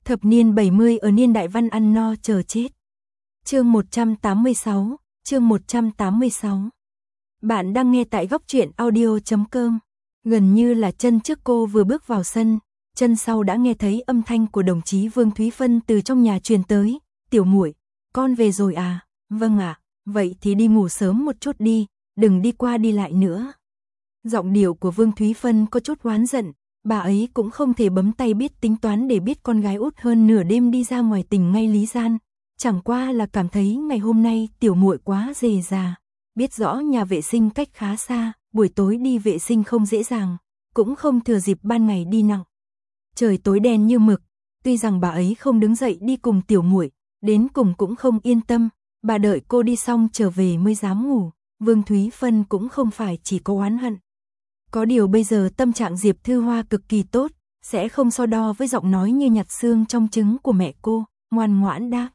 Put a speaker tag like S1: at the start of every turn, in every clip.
S1: Thập niên 70 ở niên đại văn ăn no chờ chết. Chương 186, chương 186. Bạn đang nghe tại góc truyện audio.com. Gần như là chân trước cô vừa bước vào sân, chân sau đã nghe thấy âm thanh của đồng chí Vương Thúy Phân từ trong nhà truyền tới. Tiểu muội, con về rồi à? Vâng ạ, vậy thì đi ngủ sớm một chút đi, đừng đi qua đi lại nữa. Giọng điệu của Vương Thúy Phân có chút oán giận, bà ấy cũng không thể bấm tay biết tính toán để biết con gái út hơn nửa đêm đi ra ngoài tình ngay lý gian. Chẳng qua là cảm thấy ngày hôm nay tiểu muội quá dề già, biết rõ nhà vệ sinh cách khá xa, buổi tối đi vệ sinh không dễ dàng, cũng không thừa dịp ban ngày đi nặng. Trời tối đen như mực, tuy rằng bà ấy không đứng dậy đi cùng tiểu muội, đến cùng cũng không yên tâm, bà đợi cô đi xong trở về mới dám ngủ. Vương Thúy Phân cũng không phải chỉ có oán hận. Có điều bây giờ tâm trạng Diệp Thư Hoa cực kỳ tốt, sẽ không so đo với giọng nói như nhặt xương trong trứng của mẹ cô, ngoan ngoãn đáp.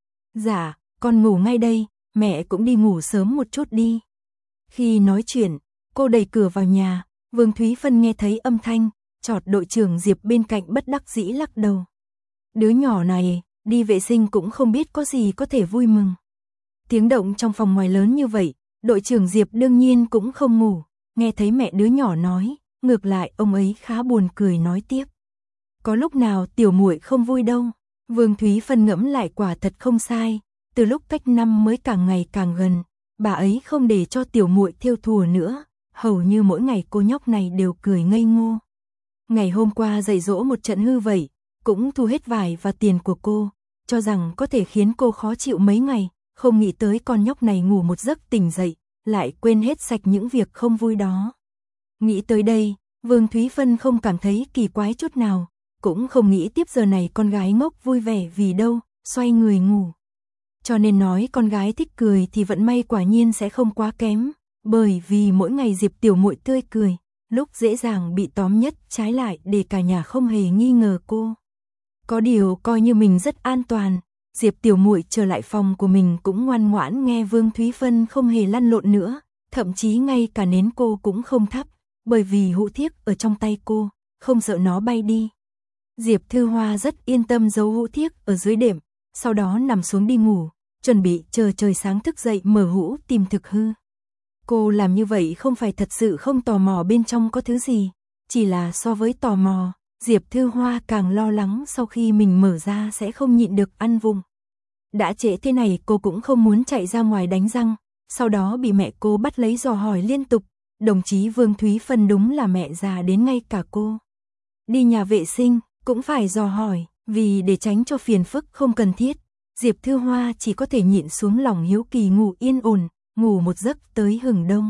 S1: Dạ, con ngủ ngay đây, mẹ cũng đi ngủ sớm một chút đi. Khi nói chuyện, cô đẩy cửa vào nhà, Vương Thúy Phân nghe thấy âm thanh, chợt đội trưởng Diệp bên cạnh bất đắc dĩ lắc đầu. Đứa nhỏ này, đi vệ sinh cũng không biết có gì có thể vui mừng. Tiếng động trong phòng ngoài lớn như vậy, đội trưởng Diệp đương nhiên cũng không ngủ, nghe thấy mẹ đứa nhỏ nói, ngược lại ông ấy khá buồn cười nói tiếp. Có lúc nào tiểu muội không vui đâu. Vương Thúy Phân ngẫm lại quả thật không sai, từ lúc cách năm mới càng ngày càng gần, bà ấy không để cho tiểu muội thêu thùa nữa, hầu như mỗi ngày cô nhóc này đều cười ngây ngô. Ngày hôm qua dạy dỗ một trận hư vậy, cũng thu hết vải và tiền của cô, cho rằng có thể khiến cô khó chịu mấy ngày, không nghĩ tới con nhóc này ngủ một giấc tỉnh dậy, lại quên hết sạch những việc không vui đó. Nghĩ tới đây, Vương Thúy Phân không cảm thấy kỳ quái chút nào, cũng không nghĩ tiếp giờ này con gái ngốc vui vẻ vì đâu, xoay người ngủ. Cho nên nói con gái thích cười thì vận may quả nhiên sẽ không quá kém, bởi vì mỗi ngày Diệp tiểu muội tươi cười, lúc dễ dàng bị tóm nhất, trái lại để cả nhà không hề nghi ngờ cô. Có điều coi như mình rất an toàn, Diệp tiểu muội trở lại phòng của mình cũng ngoan ngoãn nghe Vương Thúy Phân không hề lăn lộn nữa, thậm chí ngay cả nến cô cũng không thắp, bởi vì hũ thiếc ở trong tay cô, không sợ nó bay đi. Diệp Thư Hoa rất yên tâm giấu hũ thiếc ở dưới đệm, sau đó nằm xuống đi ngủ, chuẩn bị chờ trời sáng thức dậy mở hũ tìm thực hư. Cô làm như vậy không phải thật sự không tò mò bên trong có thứ gì, chỉ là so với tò mò, Diệp Thư Hoa càng lo lắng sau khi mình mở ra sẽ không nhịn được ăn vụng. Đã trễ thế này cô cũng không muốn chạy ra ngoài đánh răng, sau đó bị mẹ cô bắt lấy dò hỏi liên tục, đồng chí Vương Thúy Phân đúng là mẹ già đến ngay cả cô. Đi nhà vệ sinh, cũng phải dò hỏi, vì để tránh cho phiền phức không cần thiết, Diệp Thư Hoa chỉ có thể nhịn xuống lòng hiếu kỳ ngủ yên ổn, ngủ một giấc tới hừng đông.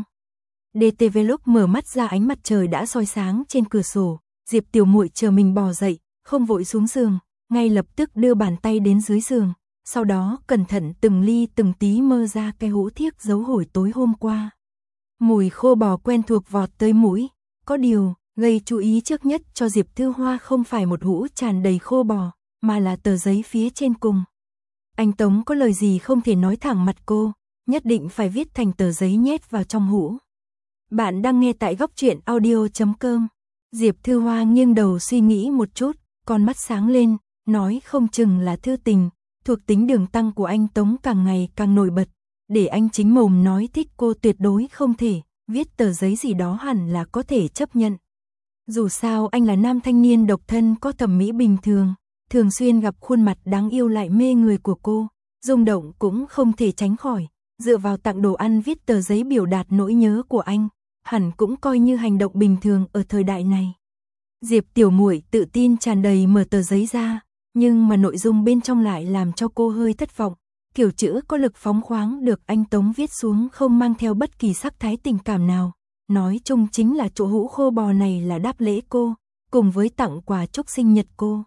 S1: DTV lúc mở mắt ra ánh mặt trời đã soi sáng trên cửa sổ, Diệp tiểu muội chờ mình bò dậy, không vội xuống giường, ngay lập tức đưa bàn tay đến dưới giường, sau đó cẩn thận từng ly từng tí mơ ra cái hũ thiếc giấu hồi tối hôm qua. Mùi khô bò quen thuộc vọt tới mũi, có điều gây chú ý trước nhất cho Diệp Thư Hoa không phải một hũ tràn đầy khô bò, mà là tờ giấy phía trên cùng. Anh Tống có lời gì không thể nói thẳng mặt cô, nhất định phải viết thành tờ giấy nhét vào trong hũ. Bạn đang nghe tại góc truyện audio.com. Diệp Thư Hoa nghiêng đầu suy nghĩ một chút, con mắt sáng lên, nói không chừng là thư tình, thuộc tính đường tăng của anh Tống càng ngày càng nổi bật, để anh chính mồm nói thích cô tuyệt đối không thể, viết tờ giấy gì đó hẳn là có thể chấp nhận. Dù sao anh là nam thanh niên độc thân có thẩm mỹ bình thường, thường xuyên gặp khuôn mặt đáng yêu lại mê người của cô, rung động cũng không thể tránh khỏi, dựa vào tặng đồ ăn viết tờ giấy biểu đạt nỗi nhớ của anh, hẳn cũng coi như hành động bình thường ở thời đại này. Diệp tiểu muội tự tin tràn đầy mở tờ giấy ra, nhưng mà nội dung bên trong lại làm cho cô hơi thất vọng, kiểu chữ có lực phóng khoáng được anh Tống viết xuống không mang theo bất kỳ sắc thái tình cảm nào. Nói chung chính là chỗ hũ khô bò này là đáp lễ cô, cùng với tặng quà chúc sinh nhật cô.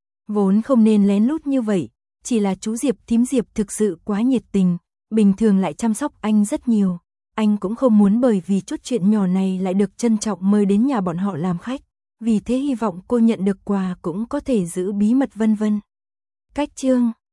S1: Vốn không nên lén lút như vậy, chỉ là chú Diệp thím Diệp thực sự quá nhiệt tình, bình thường lại chăm sóc anh rất nhiều. Anh cũng không muốn bởi vì chút chuyện nhỏ này lại được trân trọng mời đến nhà bọn họ làm khách, vì thế hy vọng cô nhận được quà cũng có thể giữ bí mật vân vân. Cách chương